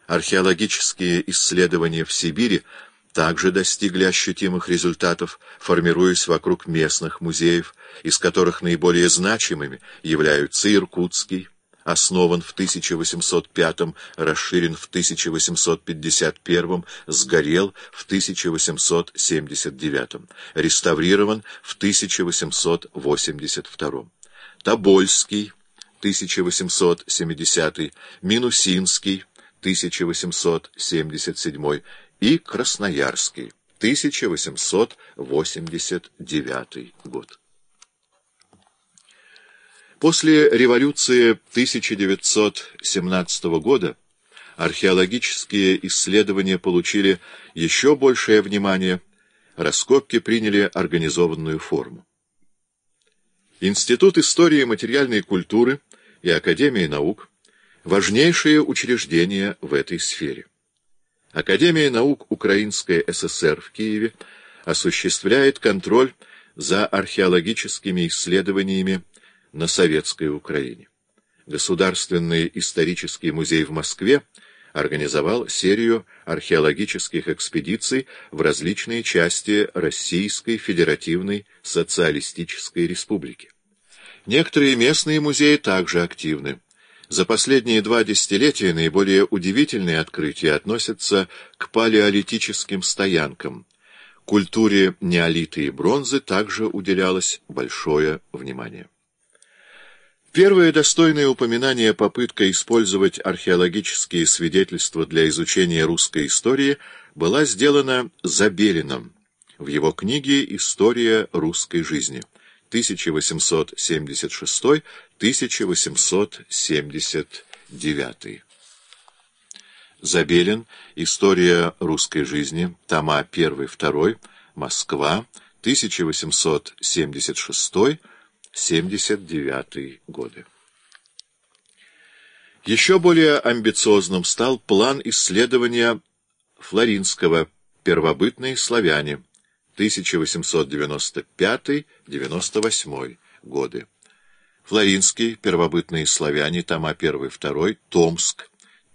Археологические исследования в Сибири также достигли ощутимых результатов, формируясь вокруг местных музеев, из которых наиболее значимыми являются Иркутский, основан в 1805, расширен в 1851, сгорел в 1879, реставрирован в 1882. Тобольский, 1870, Минусинский, 1877 и Красноярский, 1889 год. После революции 1917 года археологические исследования получили еще большее внимание, раскопки приняли организованную форму. Институт истории материальной культуры и Академия наук – важнейшие учреждения в этой сфере. Академия наук Украинской ССР в Киеве осуществляет контроль за археологическими исследованиями на Советской Украине. Государственный исторический музей в Москве организовал серию археологических экспедиций в различные части Российской Федеративной Социалистической Республики. Некоторые местные музеи также активны. За последние 2 десятилетия наиболее удивительные открытия относятся к палеолитическим стоянкам. Культуре неолита и бронзы также уделялось большое внимание. Первое достойное упоминание попытка использовать археологические свидетельства для изучения русской истории была сделана Забелиным в его книге «История русской жизни» 1876-1879. Забелин. История русской жизни. Тома 1-2. Москва. 1876-79 годы. Еще более амбициозным стал план исследования Флоринского «Первобытные славяне» 1895-98 годы. Флоринский «Первобытные славяне», тома 1-2, Томск,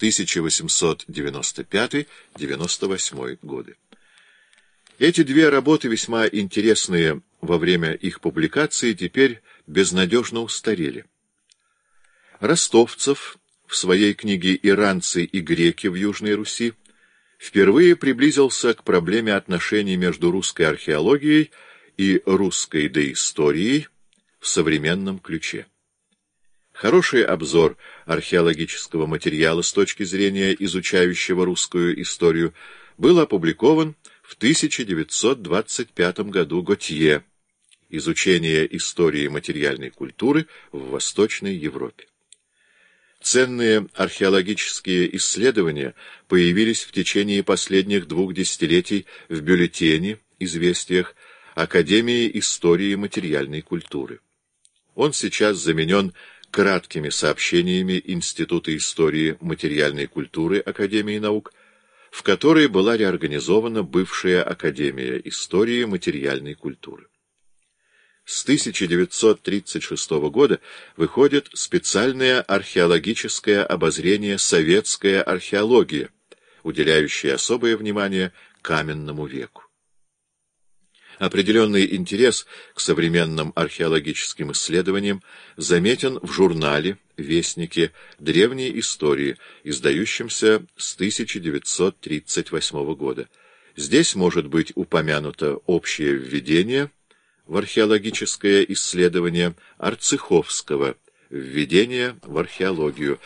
1895-98 годы. Эти 2 работы, весьма интересные во время их публикации, теперь безнадежно устарели. Ростовцев в своей книге «Иранцы и греки в Южной Руси» впервые приблизился к проблеме отношений между русской археологией и русской доисторией в современном ключе. Хороший обзор археологического материала с точки зрения изучающего русскую историю был опубликован в 1925 году Готье «Изучение истории материальной культуры в Восточной Европе». Ценные археологические исследования появились в течение последних 2 десятилетий в бюллетене, известиях Академии истории материальной культуры. Он сейчас заменен краткими сообщениями Института истории материальной культуры Академии наук, в которой была реорганизована бывшая Академия истории материальной культуры. С 1936 года выходит специальное археологическое обозрение «Советская археология», уделяющее особое внимание каменному веку. Определенный интерес к современным археологическим исследованиям заметен в журнале «Вестники древней истории», издающемся с 1938 года. Здесь может быть упомянуто общее введение в археологическое исследование Арцеховского «Введение в археологию»,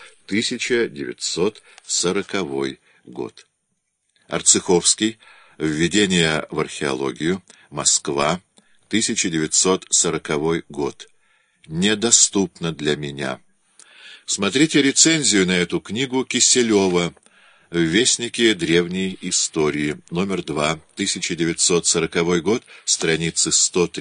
1940 год. Арцеховский «Введение в археологию», Москва, 1940 год. Недоступно для меня. Смотрите рецензию на эту книгу Киселева в «Вестнике древней истории», номер 2, 1940 год, страницы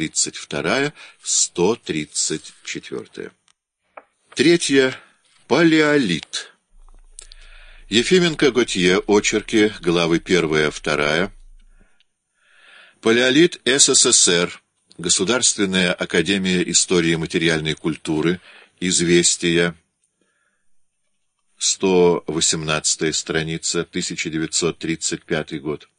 132-134. Третье. Палеолит. Ефименко-Готье. Очерки. Главы 1-2. Палеолит СССР. Государственная академия истории материальной культуры. Известия. 118 страница, 1935 год.